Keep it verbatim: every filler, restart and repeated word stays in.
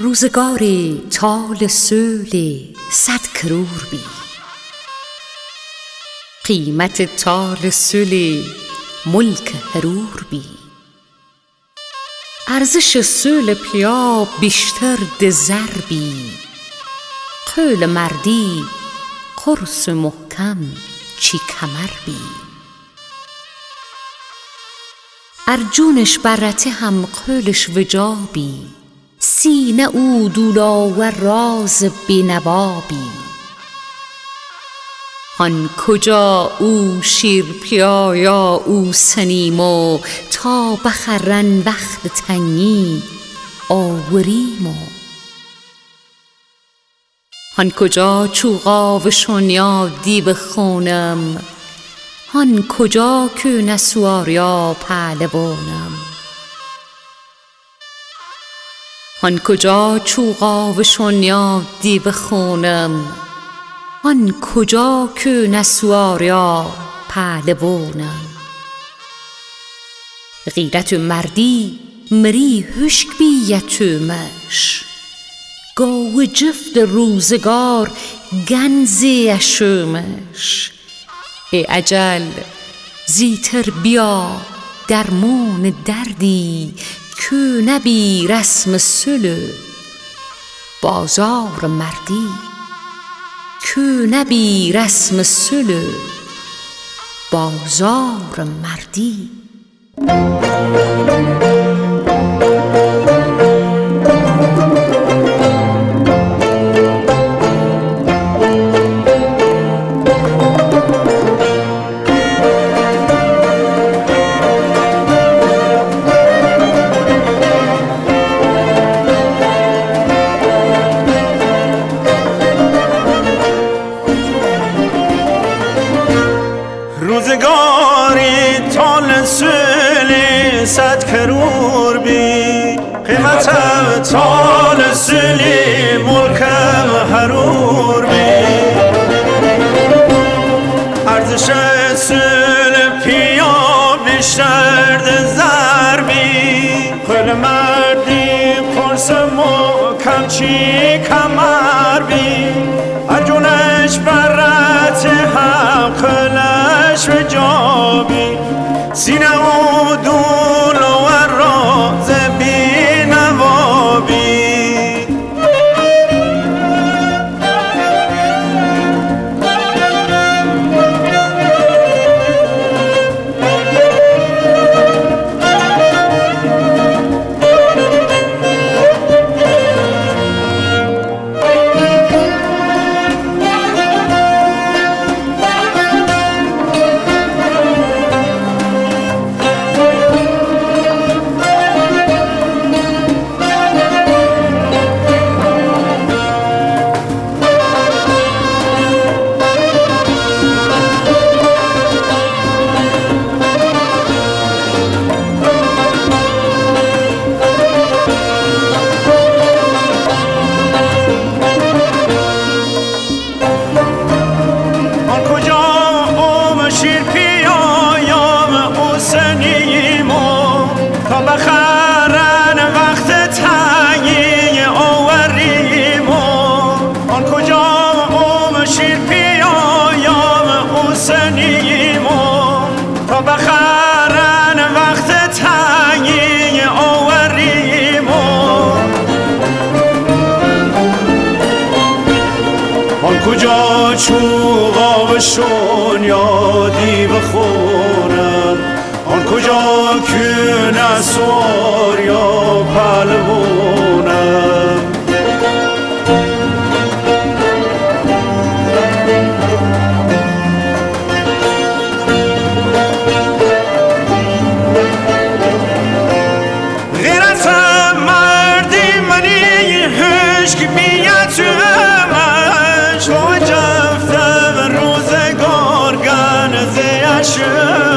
روزگاری تال سولی صد کرور بی. قیمت تال سولی ملک هرور بی. ارزش سول پیا بیشتر ده زر بی. قول مردی قرص محکم چی کمر بی. ارجونش برته هم قولش وجابی. سینه او دولا و راز بینوابی. آن کجا او شیر پیا یا او سنیمو تا بخرن وقت تنگی آوریمو. آن کجا چوغا و شونیا دیو خونم. آن کجا که نسواریا پهلوانم. آن کجا چوغا و شونیا دیو خونم. آن کجا که نسواریا پهلوانم. غیرت مردی مری هشک بیتومش. گاو جفت روزگار گنزی اشومش. ای اجل زیتر بیا درمان دردی که نبی رسم سلو بازار مردی. که نبی رسم سلو بازار مردی. روزگاری تال سولی صد کرور بی. قیمتم تال سولی ملکم هرور بی. ارزش سول پیا بیشتر ده زر بی. قول مردی قرص محکم چی کمر بی. ارجونش برت هم قلش و جابی. سینه و دول و راز بی نوابی. بخرن وقت تنگی آوریمو. آن کجا اوم شیر پیا یا حسنیمو. تا بخرن وقت تنگی آوریمو. آن کجا چوغا و شونیا دیو خونم. آن کجا که نسوار یا پهلوانم. غیرت مردی منی هشک بیتومش. و جفتم روزگار گنزی اشومش.